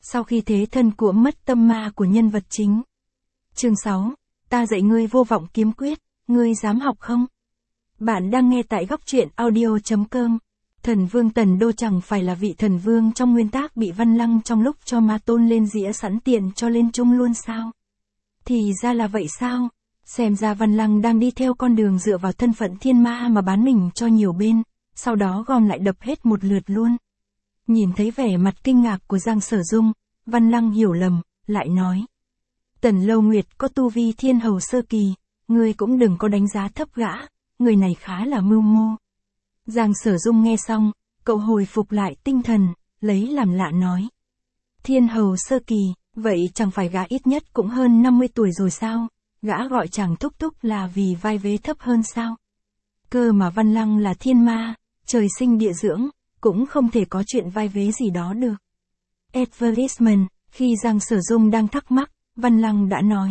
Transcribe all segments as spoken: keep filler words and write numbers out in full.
sau khi thế thân của mất tâm ma của nhân vật chính. Chương sáu. Ta dạy ngươi vô vọng kiếm quyết, ngươi dám học không? Bạn đang nghe tại góc truyện audio chấm com. Thần vương Tần Đô chẳng phải là vị thần vương trong nguyên tác bị Văn Lăng trong lúc cho Ma Tôn lên dĩa sẵn tiện cho lên chung luôn sao? Thì ra là vậy sao? Xem ra Văn Lăng đang đi theo con đường dựa vào thân phận thiên ma mà bán mình cho nhiều bên, sau đó gom lại đập hết một lượt luôn. Nhìn thấy vẻ mặt kinh ngạc của Giang Sở Dung, Văn Lăng hiểu lầm, lại nói. Tần Lâu Nguyệt có tu vi thiên hầu sơ kỳ, ngươi cũng đừng có đánh giá thấp gã, người này khá là mưu mô. Giang Sở Dung nghe xong, cậu hồi phục lại tinh thần, lấy làm lạ nói. Thiên hầu sơ kỳ, vậy chẳng phải gã ít nhất cũng hơn năm mươi tuổi rồi sao? Gã gọi chàng thúc thúc là vì vai vế thấp hơn sao? Cơ mà Văn Lăng là thiên ma, trời sinh địa dưỡng, cũng không thể có chuyện vai vế gì đó được. Advertisement, khi Giang Sở Dung đang thắc mắc, Văn Lăng đã nói.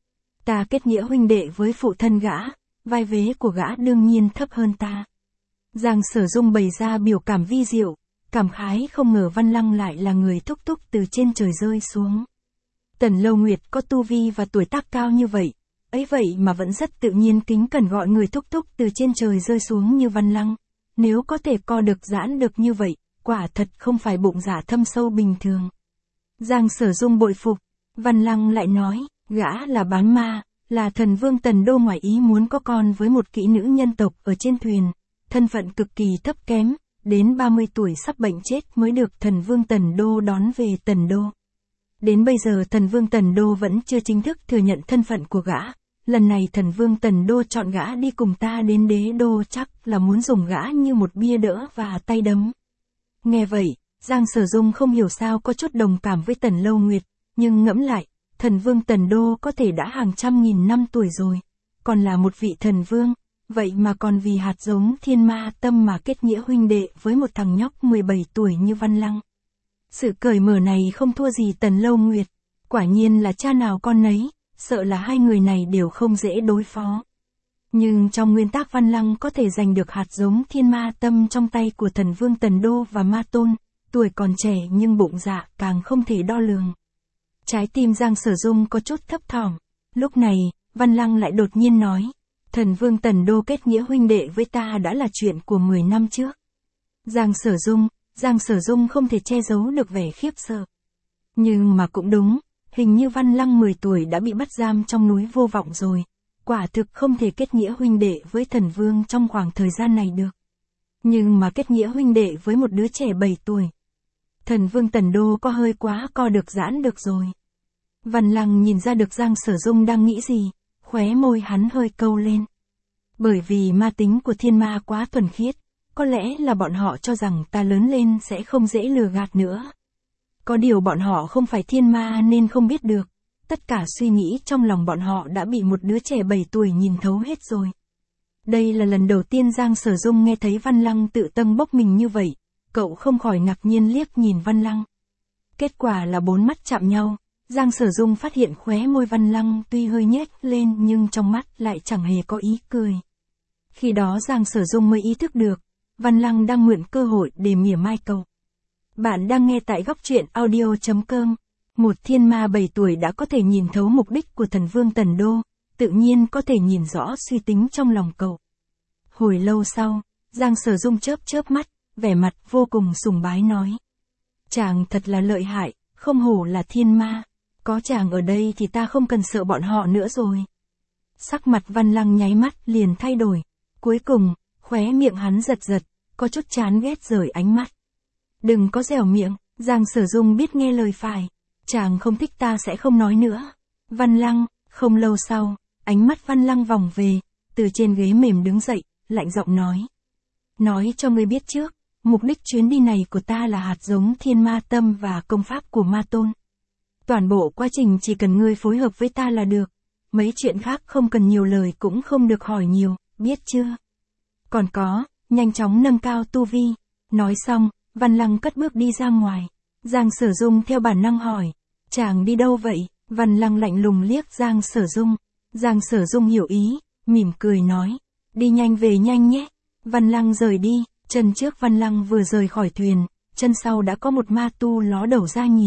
Ta kết nghĩa huynh đệ với phụ thân gã, vai vế của gã đương nhiên thấp hơn ta. Giang Sở Dung bày ra biểu cảm vi diệu, cảm khái không ngờ Văn Lăng lại là người thúc thúc từ trên trời rơi xuống. Tần Lâu Nguyệt có tu vi và tuổi tác cao như vậy, ấy vậy mà vẫn rất tự nhiên kính cẩn gọi người thúc thúc từ trên trời rơi xuống như Văn Lăng. Nếu có thể co được giãn được như vậy, quả thật không phải bụng dạ thâm sâu bình thường. Giang Sở Dung bội phục, Văn Lăng lại nói, gã là bán ma, là thần vương Tần Đô ngoại ý muốn có con với một kỹ nữ nhân tộc ở trên thuyền, thân phận cực kỳ thấp kém, đến ba mươi tuổi sắp bệnh chết mới được thần vương Tần Đô đón về Tần Đô. Đến bây giờ thần vương Tần Đô vẫn chưa chính thức thừa nhận thân phận của gã, lần này thần vương Tần Đô chọn gã đi cùng ta đến đế đô chắc là muốn dùng gã như một bia đỡ và tay đấm. Nghe vậy, Giang Sở Dung không hiểu sao có chút đồng cảm với Tần Lâu Nguyệt, nhưng ngẫm lại, thần vương Tần Đô có thể đã hàng trăm nghìn năm tuổi rồi, còn là một vị thần vương, vậy mà còn vì hạt giống thiên ma tâm mà kết nghĩa huynh đệ với một thằng nhóc mười bảy tuổi như Văn Lăng. Sự cởi mở này không thua gì Tần Lâu Nguyệt, quả nhiên là cha nào con nấy, sợ là hai người này đều không dễ đối phó. Nhưng trong nguyên tắc Văn Lăng có thể giành được hạt giống thiên ma tâm trong tay của thần vương Tần Đô và Ma Tôn, tuổi còn trẻ nhưng bụng dạ càng không thể đo lường. Trái tim Giang Sở Dung có chút thấp thỏm, lúc này, Văn Lăng lại đột nhiên nói, thần vương Tần Đô kết nghĩa huynh đệ với ta đã là chuyện của mười năm trước. Giang Sở Dung, Giang Sở Dung không thể che giấu được vẻ khiếp sợ. Nhưng mà cũng đúng, hình như Văn Lăng mười tuổi đã bị bắt giam trong núi Vô Vọng rồi, quả thực không thể kết nghĩa huynh đệ với thần vương trong khoảng thời gian này được. Nhưng mà kết nghĩa huynh đệ với một đứa trẻ bảy tuổi. Thần vương Tần Đô có hơi quá co được giãn được rồi. Văn Lăng nhìn ra được Giang Sở Dung đang nghĩ gì, khóe môi hắn hơi câu lên. Bởi vì ma tính của thiên ma quá thuần khiết, có lẽ là bọn họ cho rằng ta lớn lên sẽ không dễ lừa gạt nữa. Có điều bọn họ không phải thiên ma nên không biết được, tất cả suy nghĩ trong lòng bọn họ đã bị một đứa trẻ bảy tuổi nhìn thấu hết rồi. Đây là lần đầu tiên Giang Sở Dung nghe thấy Văn Lăng tự tâm bốc mình như vậy, cậu không khỏi ngạc nhiên liếc nhìn Văn Lăng. Kết quả là bốn mắt chạm nhau, Giang Sở Dung phát hiện khóe môi Văn Lăng tuy hơi nhếch lên nhưng trong mắt lại chẳng hề có ý cười. Khi đó Giang Sở Dung mới ý thức được, Văn Lăng đang mượn cơ hội để mỉa mai cậu. Bạn đang nghe tại góc truyện audio chấm com. Một thiên ma bảy tuổi đã có thể nhìn thấu mục đích của thần vương Tần Đô, tự nhiên có thể nhìn rõ suy tính trong lòng cậu. Hồi lâu sau, Giang Sở Dung chớp chớp mắt, vẻ mặt vô cùng sùng bái nói. Chàng thật là lợi hại, không hổ là thiên ma, có chàng ở đây thì ta không cần sợ bọn họ nữa rồi. Sắc mặt Văn Lăng nháy mắt liền thay đổi, cuối cùng, khóe miệng hắn giật giật, có chút chán ghét rời ánh mắt. Đừng có dẻo miệng, Giang Sở Dung biết nghe lời phải. Chàng không thích ta sẽ không nói nữa. Văn Lăng, không lâu sau, ánh mắt Văn Lăng vòng về, từ trên ghế mềm đứng dậy, lạnh giọng nói. Nói cho ngươi biết trước, mục đích chuyến đi này của ta là hạt giống thiên ma tâm và công pháp của Ma Tôn. Toàn bộ quá trình chỉ cần ngươi phối hợp với ta là được, mấy chuyện khác không cần nhiều lời cũng không được hỏi nhiều, biết chưa? Còn có, nhanh chóng nâng cao tu vi. Nói xong, Văn Lăng cất bước đi ra ngoài. Giang Sở Dung theo bản năng hỏi, chàng đi đâu vậy? Văn Lăng lạnh lùng liếc Giang Sở Dung. Giang Sở Dung hiểu ý, mỉm cười nói, đi nhanh về nhanh nhé. Văn Lăng rời đi, chân trước Văn Lăng vừa rời khỏi thuyền, chân sau đã có một ma tu ló đầu ra nhìn,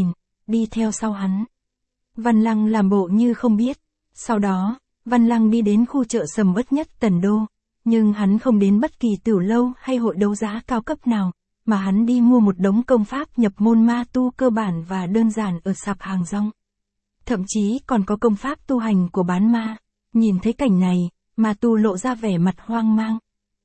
đi theo sau hắn. Văn Lăng làm bộ như không biết. Sau đó, Văn Lăng đi đến khu chợ sầm uất nhất Tần Đô, nhưng hắn không đến bất kỳ tiểu lâu hay hội đấu giá cao cấp nào, mà hắn đi mua một đống công pháp nhập môn ma tu cơ bản và đơn giản ở sạp hàng rong. Thậm chí còn có công pháp tu hành của bán ma. Nhìn thấy cảnh này, ma tu lộ ra vẻ mặt hoang mang.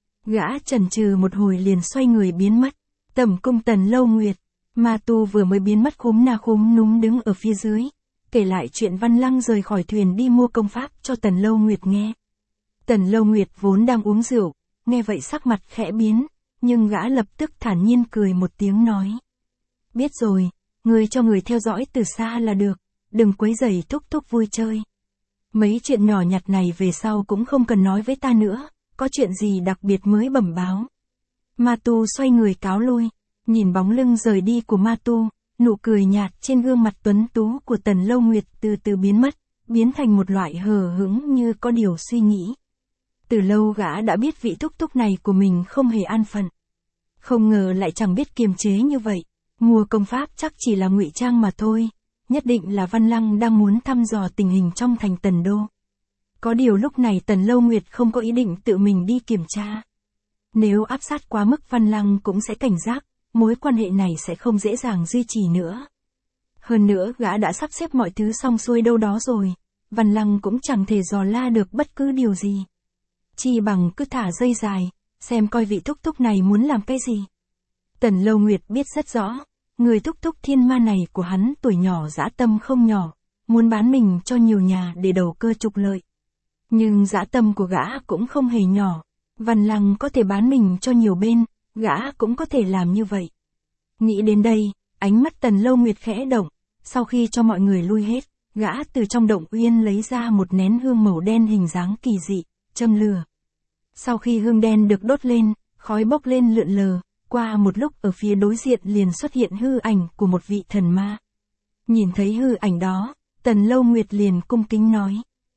Gã chần chừ một hồi liền xoay người biến mất. Tẩm cung Tần Lâu Nguyệt, ma tu vừa mới biến mất khúm na khúm núm đứng ở phía dưới, kể lại chuyện Văn Lăng rời khỏi thuyền đi mua công pháp cho Tần Lâu Nguyệt nghe. Tần Lâu Nguyệt vốn đang uống rượu, nghe vậy sắc mặt khẽ biến, nhưng gã lập tức thản nhiên cười một tiếng nói. Biết rồi, người cho người theo dõi từ xa là được, đừng quấy rầy thúc thúc vui chơi. Mấy chuyện nhỏ nhặt này về sau cũng không cần nói với ta nữa, có chuyện gì đặc biệt mới bẩm báo. Ma tu xoay người cáo lui, nhìn bóng lưng rời đi của ma tu, nụ cười nhạt trên gương mặt tuấn tú của Tần Lâu Nguyệt từ từ biến mất, biến thành một loại hờ hững như có điều suy nghĩ. Từ lâu gã đã biết vị thúc thúc này của mình không hề an phận. Không ngờ lại chẳng biết kiềm chế như vậy, mua công pháp chắc chỉ là ngụy trang mà thôi, nhất định là Văn Lăng đang muốn thăm dò tình hình trong thành Tần Đô. Có điều lúc này Tần Lâu Nguyệt không có ý định tự mình đi kiểm tra. Nếu áp sát quá mức Văn Lăng cũng sẽ cảnh giác, mối quan hệ này sẽ không dễ dàng duy trì nữa. Hơn nữa gã đã sắp xếp mọi thứ xong xuôi đâu đó rồi, Văn Lăng cũng chẳng thể dò la được bất cứ điều gì. Chi bằng cứ thả dây dài, xem coi vị thúc thúc này muốn làm cái gì. Tần Lâu Nguyệt biết rất rõ, người thúc thúc thiên ma này của hắn tuổi nhỏ dã tâm không nhỏ, muốn bán mình cho nhiều nhà để đầu cơ trục lợi. Nhưng dã tâm của gã cũng không hề nhỏ, Văn Lăng có thể bán mình cho nhiều bên, gã cũng có thể làm như vậy. Nghĩ đến đây, ánh mắt Tần Lâu Nguyệt khẽ động, sau khi cho mọi người lui hết, gã từ trong động uyên lấy ra một nén hương màu đen hình dáng kỳ dị, châm lửa. Sau khi hương đen được đốt lên, khói bốc lên lượn lờ, qua một lúc ở phía đối diện liền xuất hiện hư ảnh của một vị thần ma. Nhìn thấy hư ảnh đó, Tần Lâu Nguyệt liền cung kính nói.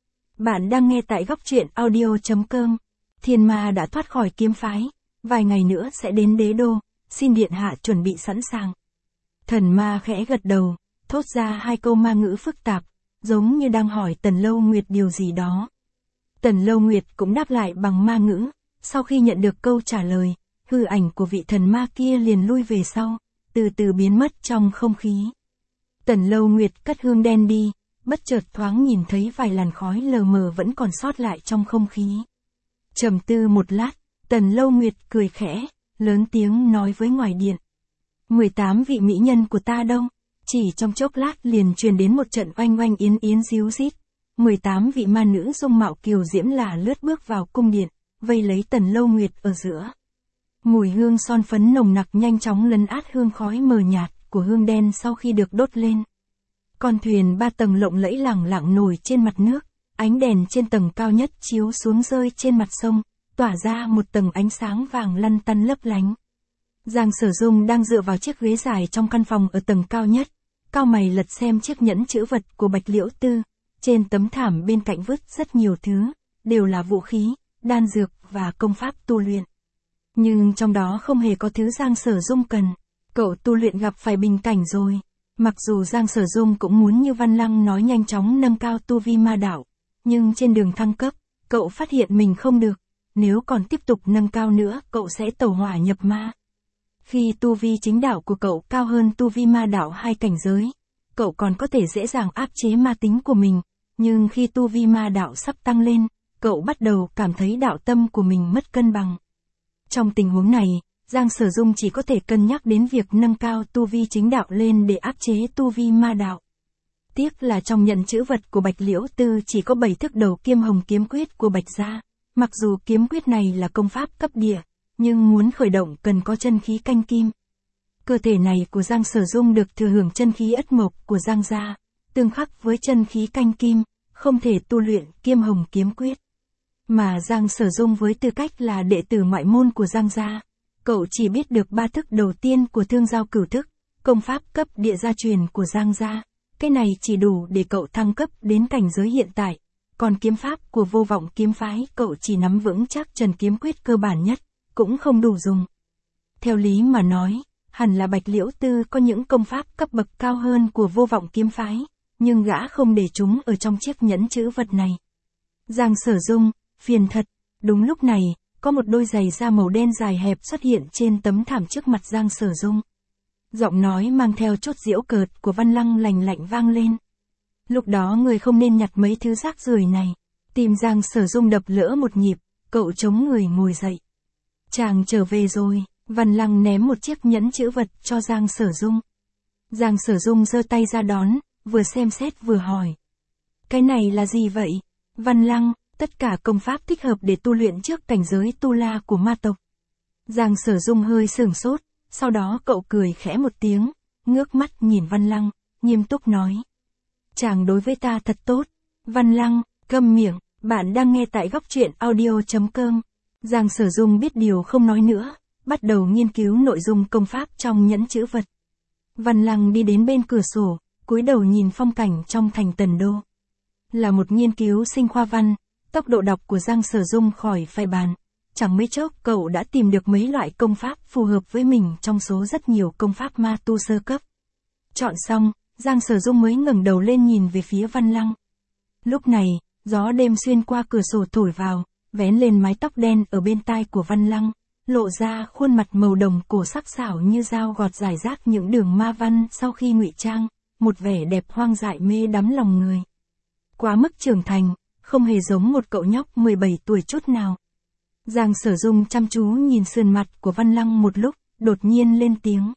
Bạn đang nghe tại góc truyện audio chấm com. Thiên ma đã thoát khỏi kiếm phái, vài ngày nữa sẽ đến đế đô, xin điện hạ chuẩn bị sẵn sàng. Thần ma khẽ gật đầu, thốt ra hai câu ma ngữ phức tạp, giống như đang hỏi Tần Lâu Nguyệt điều gì đó. Tần Lâu Nguyệt cũng đáp lại bằng ma ngữ, sau khi nhận được câu trả lời, hư ảnh của vị thần ma kia liền lui về sau, từ từ biến mất trong không khí. Tần Lâu Nguyệt cất hương đen đi, bất chợt thoáng nhìn thấy vài làn khói lờ mờ vẫn còn sót lại trong không khí. Trầm tư một lát, Tần Lâu Nguyệt cười khẽ, lớn tiếng nói với ngoài điện. mười tám vị mỹ nhân của ta đâu? Chỉ trong chốc lát liền truyền đến một trận oanh oanh yến yến ríu rít. mười tám vị ma nữ dung mạo kiều diễm là lướt bước vào cung điện, vây lấy Tần Lâu Nguyệt ở giữa. Mùi hương son phấn nồng nặc nhanh chóng lấn át hương khói mờ nhạt của hương đen sau khi được đốt lên. Con thuyền ba tầng lộng lẫy lẳng lặng nổi trên mặt nước, ánh đèn trên tầng cao nhất chiếu xuống rơi trên mặt sông, tỏa ra một tầng ánh sáng vàng lăn tăn lấp lánh. Giang Sở Dung đang dựa vào chiếc ghế dài trong căn phòng ở tầng cao nhất, cau mày lật xem chiếc nhẫn chữ vật của Bạch Liễu Tư, trên tấm thảm bên cạnh vứt rất nhiều thứ, đều là vũ khí, đan dược và công pháp tu luyện. Nhưng trong đó không hề có thứ Giang Sở Dung cần, cậu tu luyện gặp phải bình cảnh rồi. Mặc dù Giang Sở Dung cũng muốn như Văn Lăng nói nhanh chóng nâng cao tu vi ma đạo, nhưng trên đường thăng cấp, cậu phát hiện mình không được, nếu còn tiếp tục nâng cao nữa cậu sẽ tẩu hỏa nhập ma. Khi tu vi chính đạo của cậu cao hơn tu vi ma đạo hai cảnh giới, cậu còn có thể dễ dàng áp chế ma tính của mình, nhưng khi tu vi ma đạo sắp tăng lên, cậu bắt đầu cảm thấy đạo tâm của mình mất cân bằng. Trong tình huống này, Giang Sở Dung chỉ có thể cân nhắc đến việc nâng cao tu vi chính đạo lên để áp chế tu vi ma đạo. Tiếc là trong nhận chữ vật của Bạch Liễu Tư chỉ có bảy thức đầu Kiêm Hồng kiếm quyết của Bạch gia. Mặc dù kiếm quyết này là công pháp cấp địa, nhưng muốn khởi động cần có chân khí canh kim. Cơ thể này của Giang Sở Dung được thừa hưởng chân khí ất mộc của Giang gia, tương khắc với chân khí canh kim, không thể tu luyện Kiêm Hồng kiếm quyết. Mà Giang Sở Dung với tư cách là đệ tử ngoại môn của Giang gia, cậu chỉ biết được ba thức đầu tiên của Thương Giao Cửu Thức, công pháp cấp địa gia truyền của Giang gia. Cái này chỉ đủ để cậu thăng cấp đến cảnh giới hiện tại, còn kiếm pháp của Vô Vọng kiếm phái cậu chỉ nắm vững chắc Trần kiếm quyết cơ bản nhất, cũng không đủ dùng. Theo lý mà nói, hẳn là Bạch Liễu Tư có những công pháp cấp bậc cao hơn của Vô Vọng kiếm phái, nhưng gã không để chúng ở trong chiếc nhẫn chữ vật này. Giang Sở Dung, phiền thật. Đúng lúc này, có một đôi giày da màu đen dài hẹp xuất hiện trên tấm thảm trước mặt Giang Sở Dung. Giọng nói mang theo chút giễu cợt của Văn Lăng lành lạnh vang lên. Lúc đó người không nên nhặt mấy thứ rác rưởi này. Tim Giang Sở Dung đập lỡ một nhịp, cậu chống người ngồi dậy. Chàng trở về rồi. Văn Lăng ném một chiếc nhẫn chữ vật cho Giang Sở Dung. Giang Sở Dung giơ tay ra đón, vừa xem xét vừa hỏi. Cái này là gì vậy? Văn Lăng, tất cả công pháp thích hợp để tu luyện trước cảnh giới tu la của ma tộc. Giang Sở Dung hơi sửng sốt, sau đó cậu cười khẽ một tiếng, ngước mắt nhìn Văn Lăng, nghiêm túc nói. Chàng đối với ta thật tốt. Văn Lăng, câm miệng, bạn đang nghe tại góc truyện audio chấm com. Giang Sở Dung biết điều không nói nữa, bắt đầu nghiên cứu nội dung công pháp trong nhẫn chữ vật. Văn Lăng đi đến bên cửa sổ, cúi đầu nhìn phong cảnh trong thành Tần Đô. Là một nghiên cứu sinh khoa văn, tốc độ đọc của Giang Sở Dung khỏi phải bàn. Chẳng mấy chốc cậu đã tìm được mấy loại công pháp phù hợp với mình trong số rất nhiều công pháp ma tu sơ cấp. Chọn xong, Giang Sở Dung mới ngẩng đầu lên nhìn về phía Văn Lăng. Lúc này, gió đêm xuyên qua cửa sổ thổi vào, vén lên mái tóc đen ở bên tai của Văn Lăng, lộ ra khuôn mặt màu đồng cổ sắc sảo như dao gọt rải rác những đường ma văn sau khi ngụy trang, một vẻ đẹp hoang dại mê đắm lòng người. Quá mức trưởng thành, không hề giống một cậu nhóc mười bảy tuổi chút nào. Giang Sở Dung chăm chú nhìn sườn mặt của Văn Lăng một lúc, đột nhiên lên tiếng.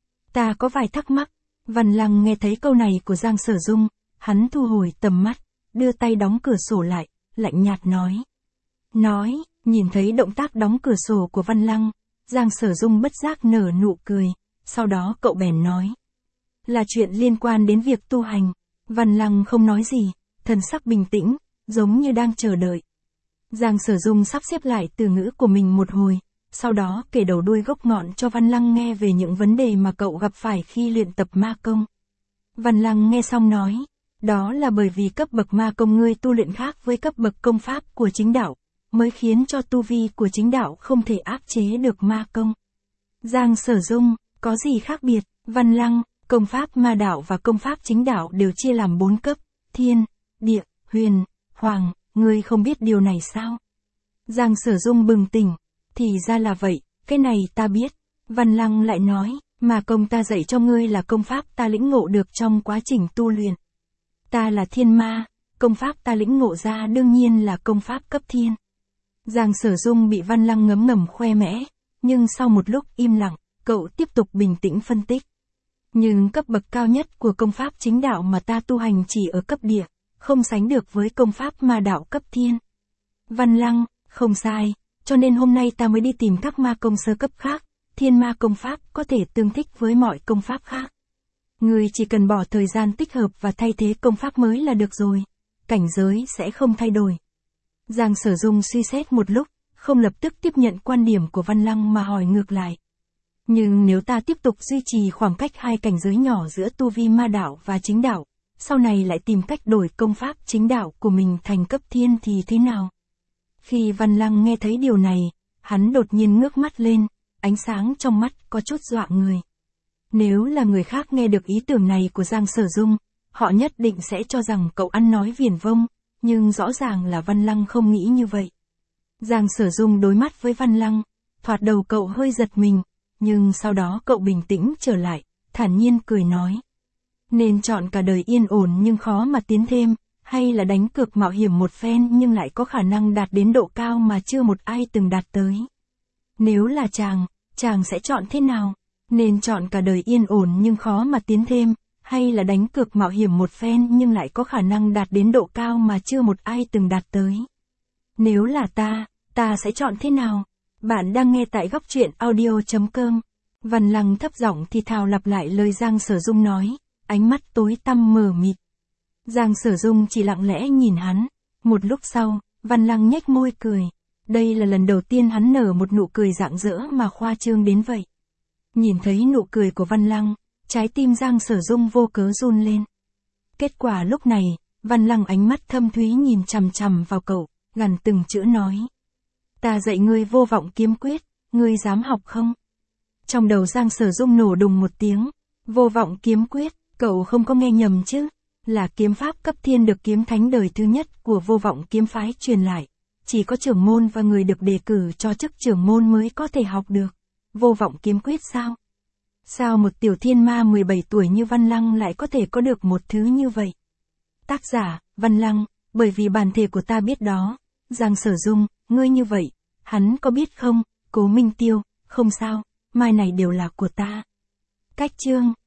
Ta có vài thắc mắc. Văn Lăng nghe thấy câu này của Giang Sở Dung, hắn thu hồi tầm mắt, đưa tay đóng cửa sổ lại, lạnh nhạt nói. Nói, nhìn thấy động tác đóng cửa sổ của Văn Lăng, Giang Sở Dung bất giác nở nụ cười, sau đó cậu bèn nói. Là chuyện liên quan đến việc tu hành. Văn Lăng không nói gì, thần sắc bình tĩnh, giống như đang chờ đợi. Giang Sở Dung sắp xếp lại từ ngữ của mình một hồi, sau đó kể đầu đuôi gốc ngọn cho Văn Lăng nghe về những vấn đề mà cậu gặp phải khi luyện tập ma công. Văn Lăng nghe xong nói, đó là bởi vì cấp bậc ma công ngươi tu luyện khác với cấp bậc công pháp của chính đạo, mới khiến cho tu vi của chính đạo không thể áp chế được ma công. Giang Sở Dung, có gì khác biệt? Văn Lăng, công pháp ma đạo và công pháp chính đạo đều chia làm bốn cấp, thiên, địa, huyền, hoàng, ngươi không biết điều này sao? Giang Sở Dung bừng tỉnh, thì ra là vậy, cái này ta biết. Văn Lăng lại nói, mà công ta dạy cho ngươi là công pháp ta lĩnh ngộ được trong quá trình tu luyện. Ta là thiên ma, công pháp ta lĩnh ngộ ra đương nhiên là công pháp cấp thiên. Giang Sở Dung bị Văn Lăng ngấm ngầm khoe mẽ, nhưng sau một lúc im lặng, cậu tiếp tục bình tĩnh phân tích. Nhưng cấp bậc cao nhất của công pháp chính đạo mà ta tu hành chỉ ở cấp địa, không sánh được với công pháp ma đạo cấp thiên. Văn Lăng, không sai, cho nên hôm nay ta mới đi tìm các ma công sơ cấp khác, thiên ma công pháp có thể tương thích với mọi công pháp khác. Ngươi chỉ cần bỏ thời gian tích hợp và thay thế công pháp mới là được rồi, cảnh giới sẽ không thay đổi. Giang Sở Dung suy xét một lúc, không lập tức tiếp nhận quan điểm của Văn Lăng mà hỏi ngược lại. Nhưng nếu ta tiếp tục duy trì khoảng cách hai cảnh giới nhỏ giữa tu vi ma đạo và chính đạo, sau này lại tìm cách đổi công pháp chính đạo của mình thành cấp thiên thì thế nào? Khi Văn Lăng nghe thấy điều này, hắn đột nhiên ngước mắt lên, ánh sáng trong mắt có chút dọa người. Nếu là người khác nghe được ý tưởng này của Giang Sở Dung, họ nhất định sẽ cho rằng cậu ăn nói viển vông, nhưng rõ ràng là Văn Lăng không nghĩ như vậy. Giang Sở Dung đối mắt với Văn Lăng, thoạt đầu cậu hơi giật mình, nhưng sau đó cậu bình tĩnh trở lại, thản nhiên cười nói. Nên chọn cả đời yên ổn nhưng khó mà tiến thêm, hay là đánh cược mạo hiểm một phen nhưng lại có khả năng đạt đến độ cao mà chưa một ai từng đạt tới. Nếu là chàng, chàng sẽ chọn thế nào? Nên chọn cả đời yên ổn nhưng khó mà tiến thêm, hay là đánh cược mạo hiểm một phen nhưng lại có khả năng đạt đến độ cao mà chưa một ai từng đạt tới. Nếu là ta, ta sẽ chọn thế nào? Bạn đang nghe tại góc truyện audio chấm com. Văn Lăng thấp giọng thì thào lặp lại lời Giang Sở Dung nói, ánh mắt tối tăm mờ mịt. Giang Sở Dung chỉ lặng lẽ nhìn hắn. Một lúc sau, Văn Lăng nhếch môi cười. Đây là lần đầu tiên hắn nở một nụ cười rạng rỡ mà khoa trương đến vậy. Nhìn thấy nụ cười của Văn Lăng, trái tim Giang Sở Dung vô cớ run lên. Kết quả lúc này, Văn Lăng ánh mắt thâm thúy nhìn chằm chằm vào cậu, gằn từng chữ nói. Ta dạy ngươi vô vọng kiếm quyết, ngươi dám học không? Trong đầu Giang Sở Dung nổ đùng một tiếng. Vô vọng kiếm quyết, cậu không có nghe nhầm chứ? Là kiếm pháp cấp thiên được kiếm thánh đời thứ nhất của vô vọng kiếm phái truyền lại. Chỉ có trưởng môn và người được đề cử cho chức trưởng môn mới có thể học được. Vô vọng kiếm quyết sao? Sao một tiểu thiên ma mười bảy tuổi như Văn Lăng lại có thể có được một thứ như vậy? Tác giả, Văn Lăng, bởi vì bản thể của ta biết đó. Giang Sở Dung, ngươi như vậy, hắn có biết không? Cố Minh Tiêu, không sao, mai này đều là của ta. Cách chương